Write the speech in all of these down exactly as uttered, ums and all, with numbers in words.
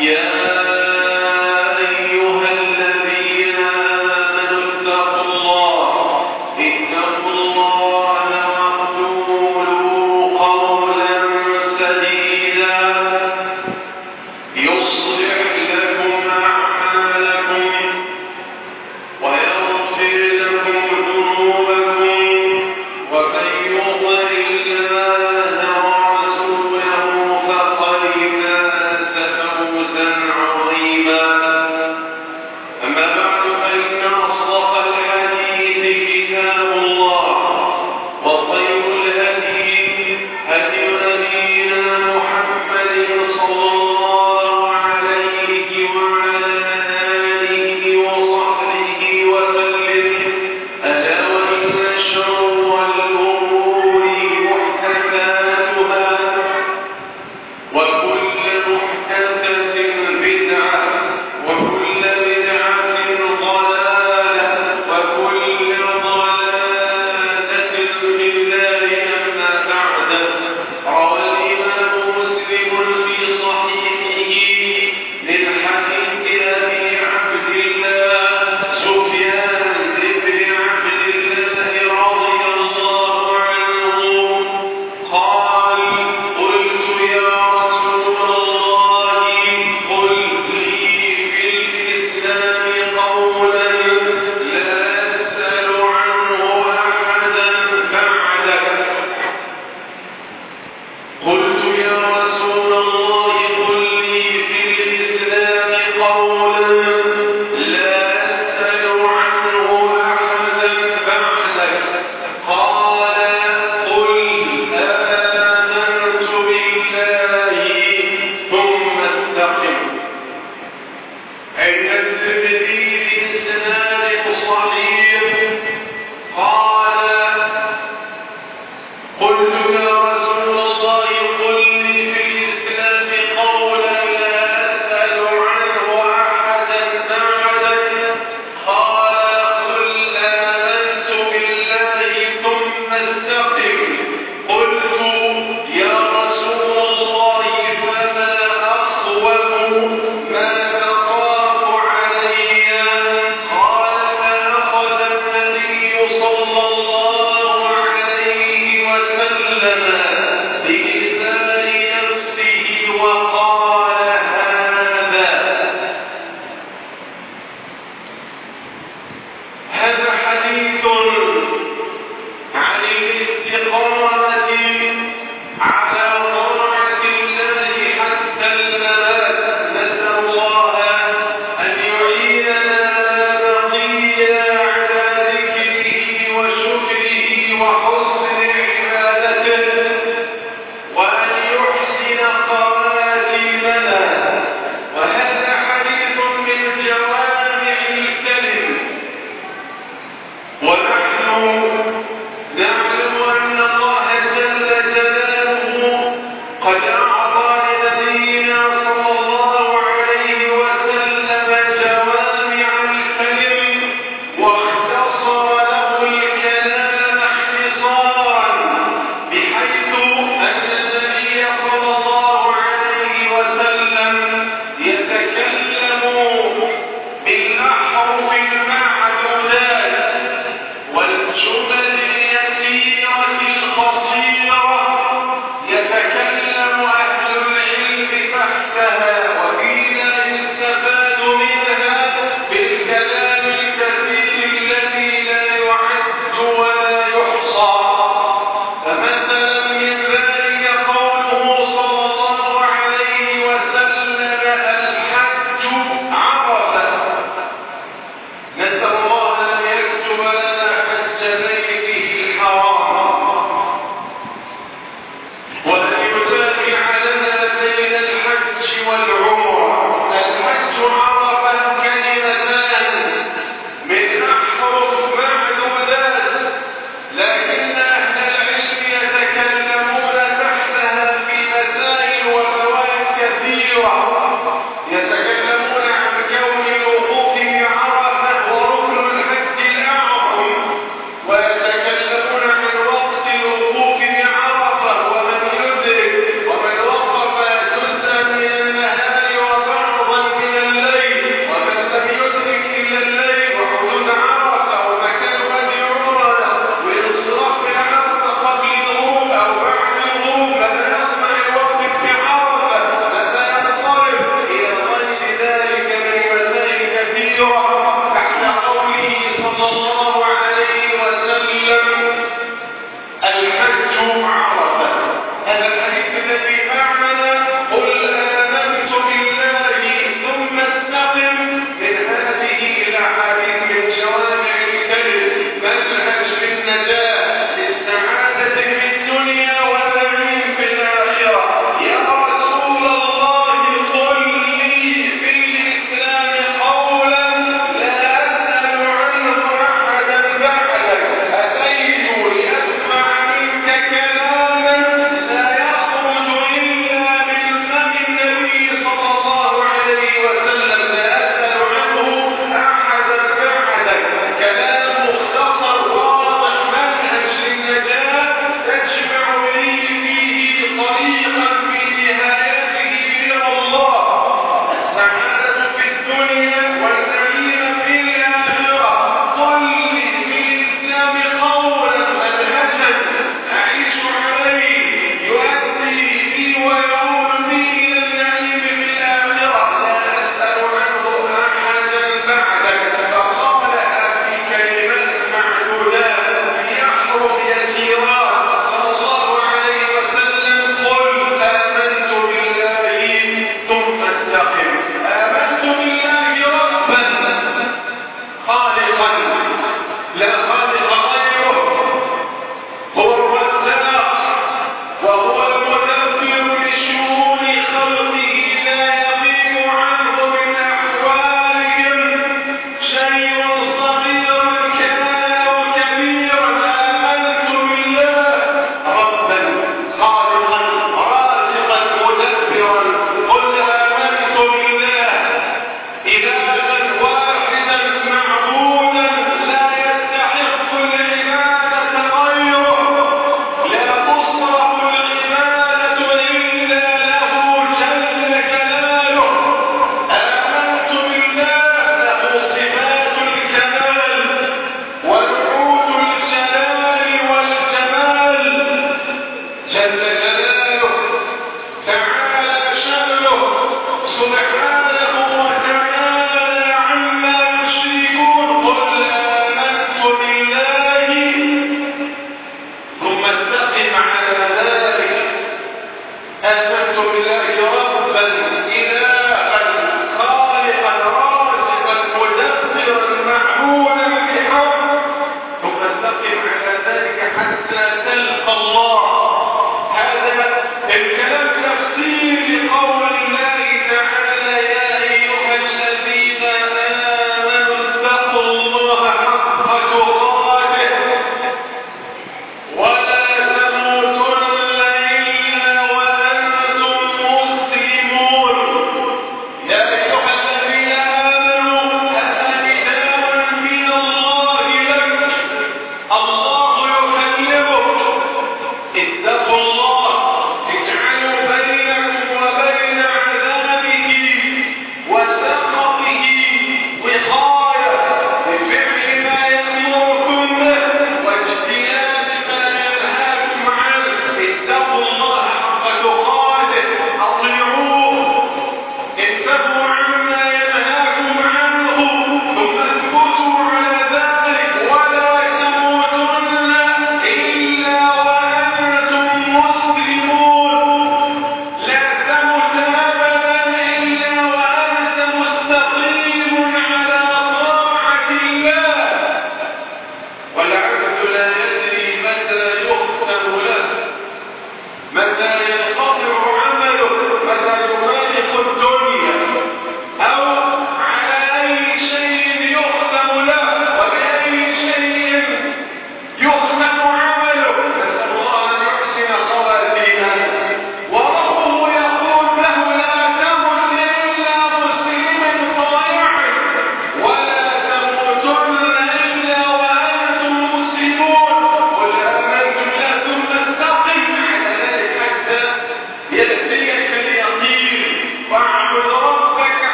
صلى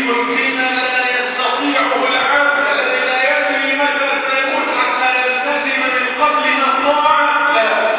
شيء بما لا يستطيعه العبد الذي لا يدري متى سيموت حتى يلتزم من قبل الطاعة. لا،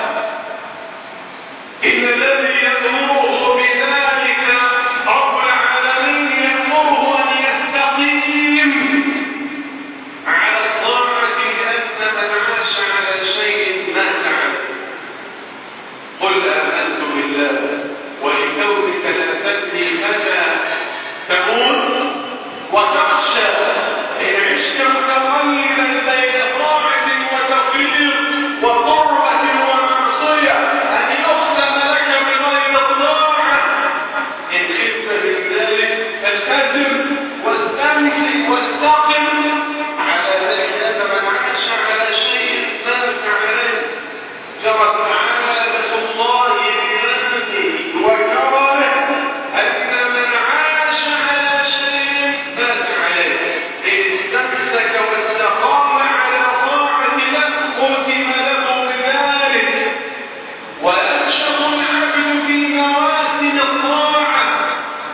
إن الذي يأمره بذلك رب العالمين يأمره أن يستقيم على الطاعة، لأن من عاش على شيء مات عنه. قل آمنت بالله ولكونك لا تدري متى تموت وتخشى إن عشت متقلبا بين طاعة وتفريط وقربة ومعصية أن يختم لك بغير الطاعة. إن خفت من ذلك فالتزم واستمسك واستقم على ذلك، أن من عاش على شيء مات عليه. جرت عادة الله بمنه وكرمه أن من عاش على شيء مات عليه. إن استمسك واستقام على طاعة له ختم له بذلك. وينشط العبد في مواسم الطاعة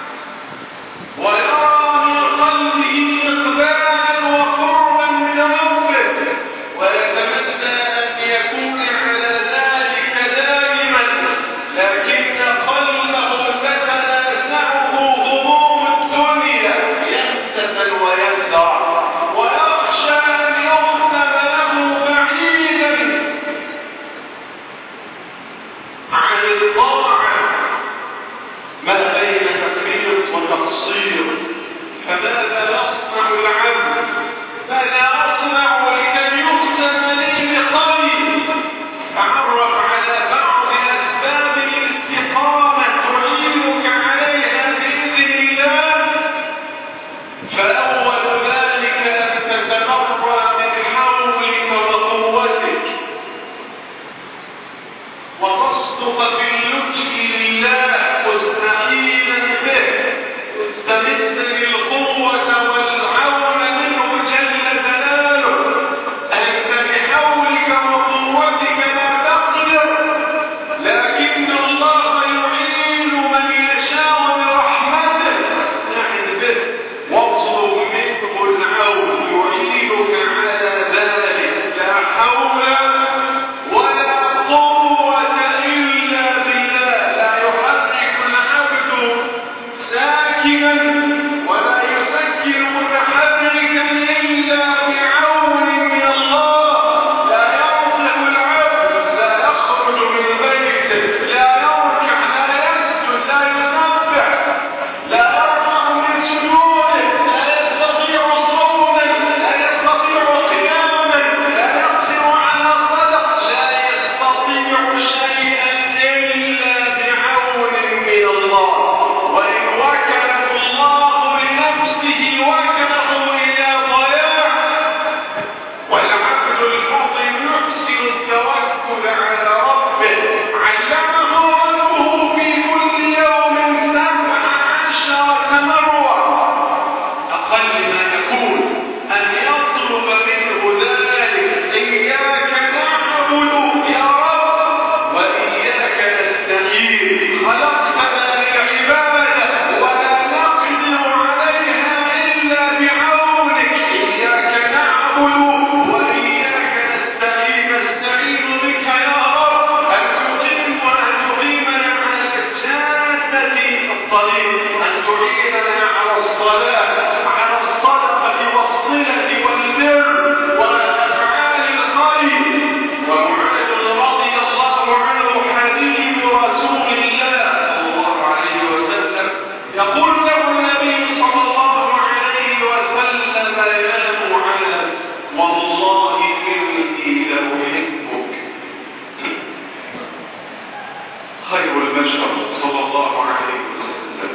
ويرى من قلبه إقبالا وقربا من ربه، ويتمنى أن يكون على ذلك دائما، لكن قلبه تتنازعه هموم الدنيا يمتثل ويسرع، ويخشى أن يختم له بعيدا عن الطاعة ما بين تفريط وتقصير. فماذا يصنع العبد؟ ماذا يصنع لكي يختم لي بخير؟ تعرف على بعض أسباب الاستقامة تعينك عليها بإذن الله. فأول ذلك أن تتبرأ من حولك وقوتك وتصدق في اللجء لله مستعينا به، مستمدا للقوة والعون منه جل جلاله. أنت بحولك وقوتك لا تقدر، لكن الله يعين من يشاء برحمته، فاستعن به واطلب منه العون يعينك على ذلك. لا حول ولا قوة إلا بالله. لا يحرك العبد ساكنا ولا يسكن متحركا إلا بعون من الله. لا يرفع العبد، لا يخرج من بيته، لا يركع، لا يسجد، لا يسبح، لا يرفع من سجوده، لا يستطيع صوما، لا يستطيع قياما، لا يقدر على صدق، لا يستطيع شيئا إلا بعون من الله. وإن وكله الله لنفسه وكله إلى ضياع. والعبد الفاضل يحسن التوكل على ربه، علمه ربه في كل يوم سبع عشرة مرة. أقل ما يكون أن يطلب منه ذلك. إياك نعبد يا رب وإياك نستعين. خلقتنا للعبادة ولا نقدر عليها إلا بعونك. إياك نعبد وإياك نستعين. نستعين بك يا رب أن تقيم وأن تقيمنا على الجادة الطريق، أن تعيننا على الصلاة، على الصدقة والصلة والبر وأفعال الخير. ومعاذ رضي الله عنه حبيب رسول الله صلى الله عليه وسلم يقول له النبي صلى الله عليه وسلم: يا معاذ والله إني لأحبك. خير البشر صلى الله عليه وسلم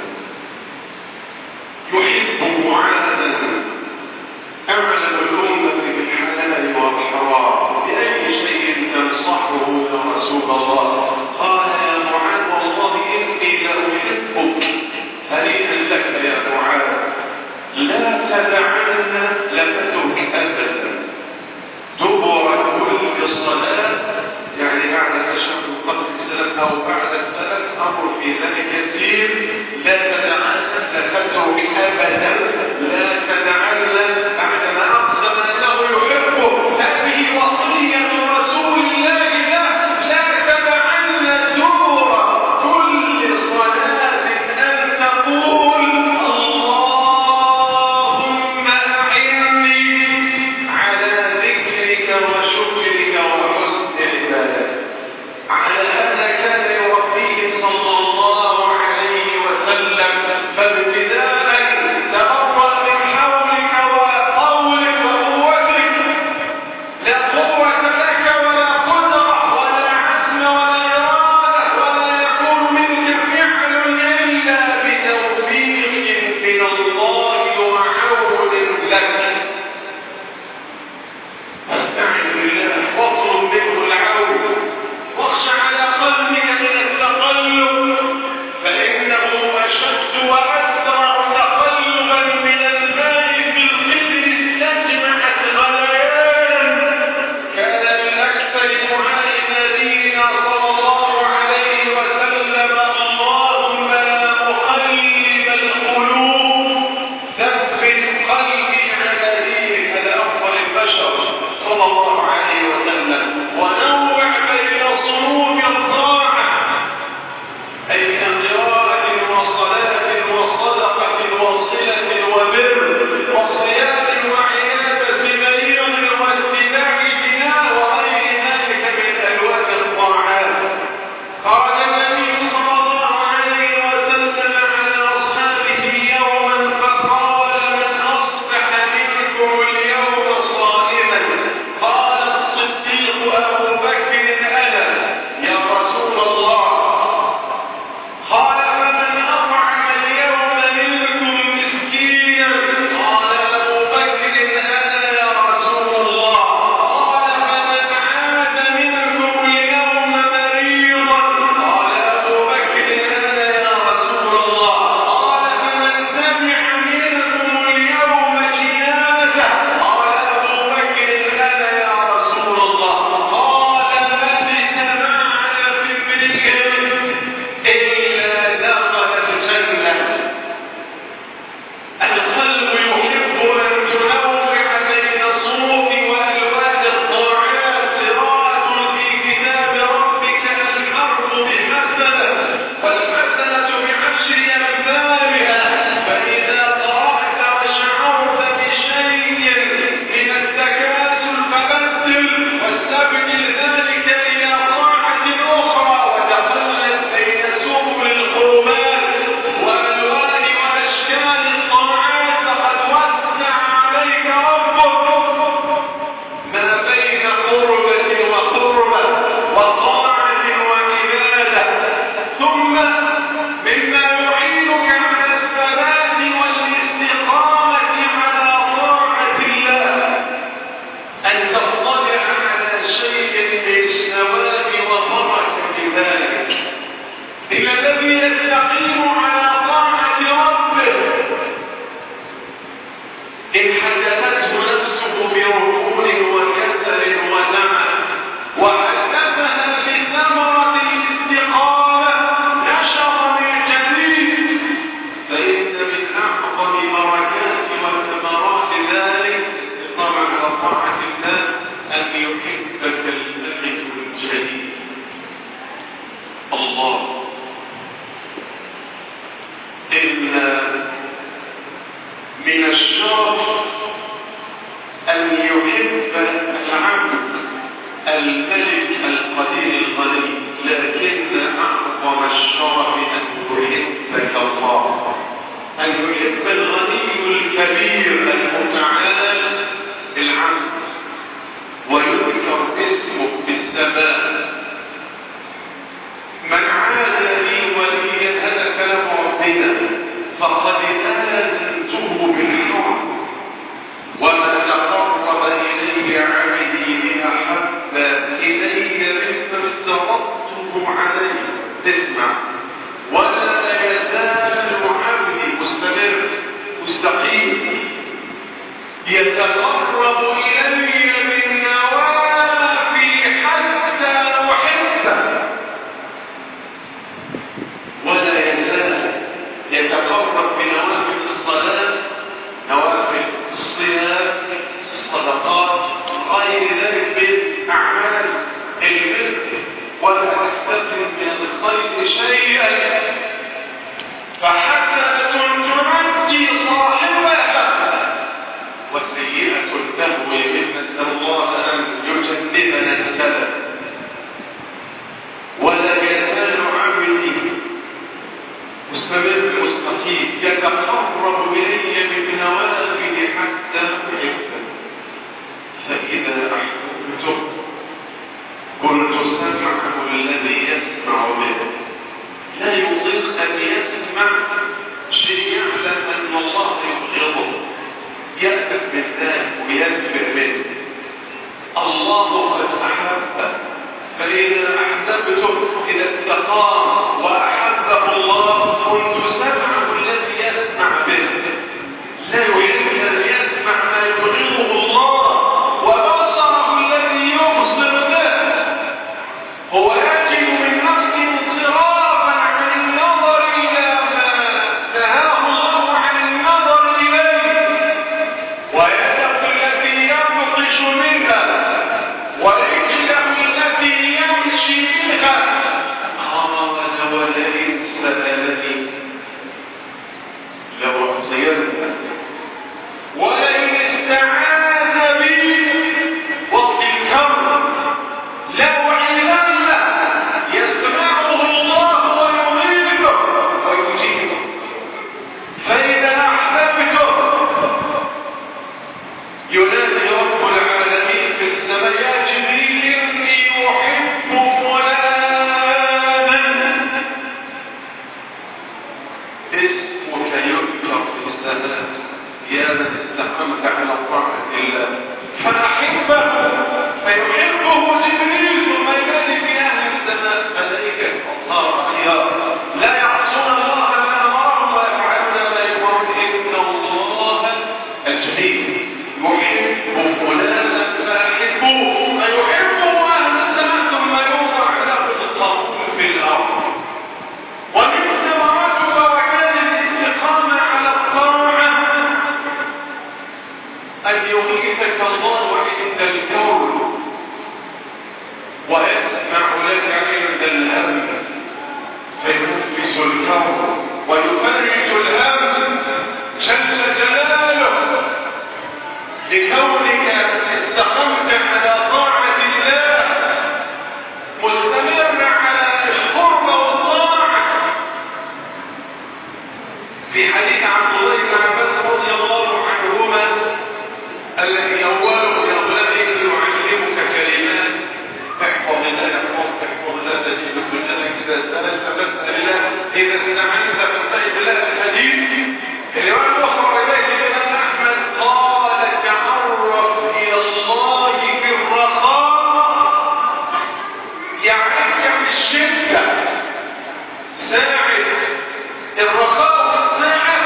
يحب معاذا، أعلم الأمة بالحلال والحرام. بأي شيء تنصحه يا رسول الله؟ قال: يا معاذ والله إني لأحبك. هنيئا لك يا معاذ، لا تدعن لفتك أبدا دبر كل صلاة، يعني بعد تشهد قبل السلام أو بعد السلام، أمر في ذلك يسير. لا تدعن لفتك الزوج أبدا لا تتعلم بعدما أقسم أنه يحبه. هذه وصية رسول الله له: لا تدعن دبر كل صلاة أن تقول اللهم أعني على ذكرك وشكرك وحسن عبادتك. على هذا كان يربيه صلى الله عليه وسلم. فابتداء تبرأ من حولك وقولك وقوتك، لا قوة لك ولا قدرة ولا عزم ولا إرادة، ولا يكون منك فعل إلا بتوفيق من الله وعون لك. فاستعن بالله واطلب منه العون، واخشى على قلبك من التقلب، فإنه أشد وأسرع تقلبا من الماء في القدر استجمعت غليانا. كان من أكثر دعاء نبينا صلى الله عليه وسلم: اللهم يا مقلب القلوب ثبت قلبي على دينك. هذا أفضل البشر صلى الله عليه وسلم. ونوع بين صنوف الطاعة، أي قراءة وصلاة وصدقة وصلة وبر وصيام وعيادة مريض واتباع جناه وغير ذلك من ألوان الطاعات. قال النبي صلى الله عليه وسلم على أصحابه يوما فقال: من أصبح منكم اليوم صائما؟ قال الصديق أبو بكر: أنا يا رسول الله. قال: فمن أطعم اليوم منكم مسكينا؟ قال أبو بكر: أنا يا رسول الله. قال: فمن عاد منكم اليوم مريضا؟ قال أبو بكر: أنا يا رسول الله. قال: فمن تبع منكم اليوم جنازة؟ قال أبو بكر: أنا يا رسول الله. قال: ما اجتمعنا في امرئ إلا دخل الجنة. القلب يحب أن تنوع بين صنوف وألوان الطاعات. قراءة في كتاب ربك الحرف بحسنة، والحسنة بعشر أمثالها. فإذا قرأت وشعرت بشيء من التكاسل فبدل واستبدل ذلك إلى طاعة أخرى، وتقلب بين سبل القربات وألوان وأشكال الطاعات. فقد وسع عليك ربك ما بين قربة وقربة وطاعة وعبادة. ثم مما يعينك على الثبات والاستقامة على طاعة الله أن تطلع على شيء من الثواب وبركة ذلك. إن الذي يستقيم على طاعة ربه إن حدثته نفسه بركون وكسل ونعم وحدثها بثمرة الاستقامة نشر من جديد. فإن من أعظم بركات وثمرات ذلك الاستقامة على طاعة الله أن يحبك الملك الجليل الله. إن من الشرف أن يحب العبد الملك القدير الغني، لكن أعظم الشرف أن يحبك الله، أن يحب الغني الكبير المتعال العبد ويذكر اسمه بالسماء. من عاد لي وليا هذا كلام ربنا فقد آذنته بالحرب، وما تقرب إلي عبدي بأحب إلي مما افترضته عليه. اسمع: ولا يزال عبدي مستمر مستقيم يتقرب إلي بالنوافل حتى أحبه، ولا يزال يتقرب بنوافل الصلاة شيئا فحسنة تنجي صاحبها وسيئة تهوي به. نسأل الله أن يجنبنا السلف. ولا يزال عبدي مستمر مستقيم يتقرب إلي بالنوافل حتى أحبه، فإذا أحببته كنت سمعه الذي يسمع به. لا يطيق أن يسمع شيء يعلم أن الله يبغضه، يألف من ذلك وينفر منه. الله قد أحبه، فإذا أحببته إذا استقام وأحبه الله كنت سمعه الذي يسمع به. لا يحب أن يسمع ما يبغضه الله، وبصره الذي يبصر به. هو يجد من نفسه انصرافا عن النظر إلى ما نهاه الله عن النظر إليه، ويده التي يبطش منها ورجله التي يمشي منها. قال ولئن سألني لأعطينه، ولئن استعاذ بي وقت الكرب لأعيننه. يسمعه الله ويغيثه ويجيبه. فإذا أحببته ينادي رب العالمين في السماء يا جبريل إني أحب فلانا. اسمك يذكر في السماء يا من استقمت على طاعة الله فأحبه، فيحبه جبريل. ثم ينادي في أهل السماء ملائكة أطهار أخيار لا يعصون الله ما أمرهم ويفعلون ما يؤمرون. إن الله الجليل يحب فلانا فأحبوه، فيحبه أهل السماء ثم يوضع له القبول في الأرض. ومن ثمرات بركات الاستقامة على الطاعة أن يغيثك الله عند الكون ويسمع لك عند الهم، فينفس الكون ويفرج الهم جل جلاله لكونك استقمت على طاعة الله مستمر على القرب والطاعة. في حديث عبد الله بن عباس رضي الله عنهما الذي أوله يا غلام إني أعلمك كلمات احفظ الله يحفظك، احفظ الله تجد كلما إذا سألت فاسأل الله، إذا استعنت فاستعن بالله. الحديث الرواية الأخرى إليك الإمام أحمد قال تعرف إلى الله في الرخاء يعرفك في الشدة. ساعة الرخاء والساعة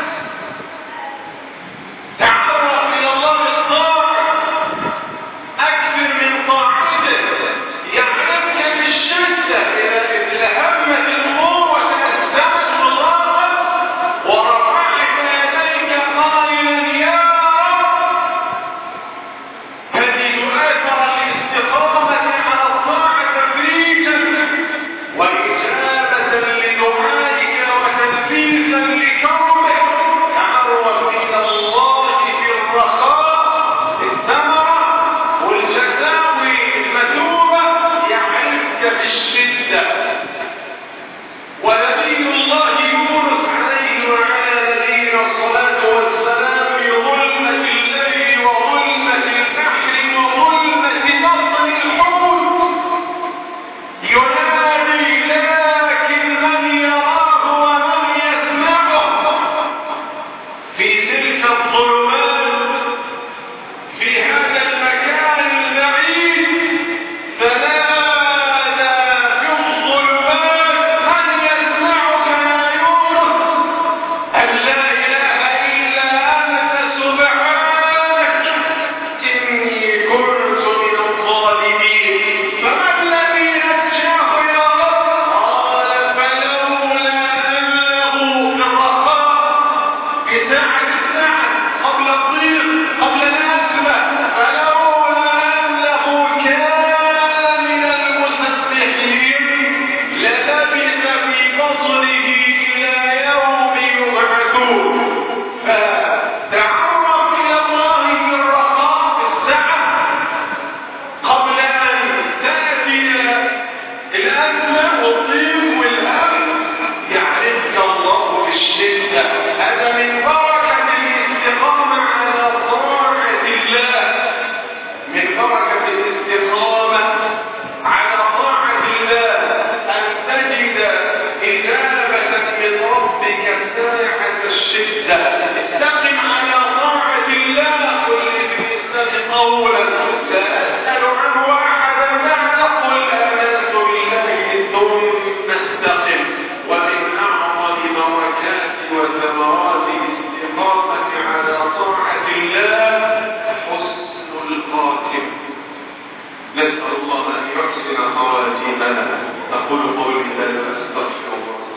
تعرف إلى الله بالطاعة أكثر من طاعته، يعرفك في الشدة إذا اتلهمت الأمور وتأزمت وضاقت ورفعت يديك قائلا يا رب، تجد أثر الاستقامة على الطاعة تفريجا وإجابة لدعائك وتنفيذا الأزمة والضيق والهم يعرفك الله في الشدة. هذا من بركة الاستقامة على طاعة الله، من بركة الاستقامة على طاعة الله أن تجد إجابة من ربك ساعة الشدة. استقم على طاعة الله. قل في الإسلام قولا لا أسأل عنه أحدا بعد قل آمنت بالله ثم استقم. ومن أعظم بركات وثمرات الاستقامة على طاعة الله حسن الخاتمة. نسأل الله أن يحسن خواتيمنا. أقول قولي هذا أستغفر الله.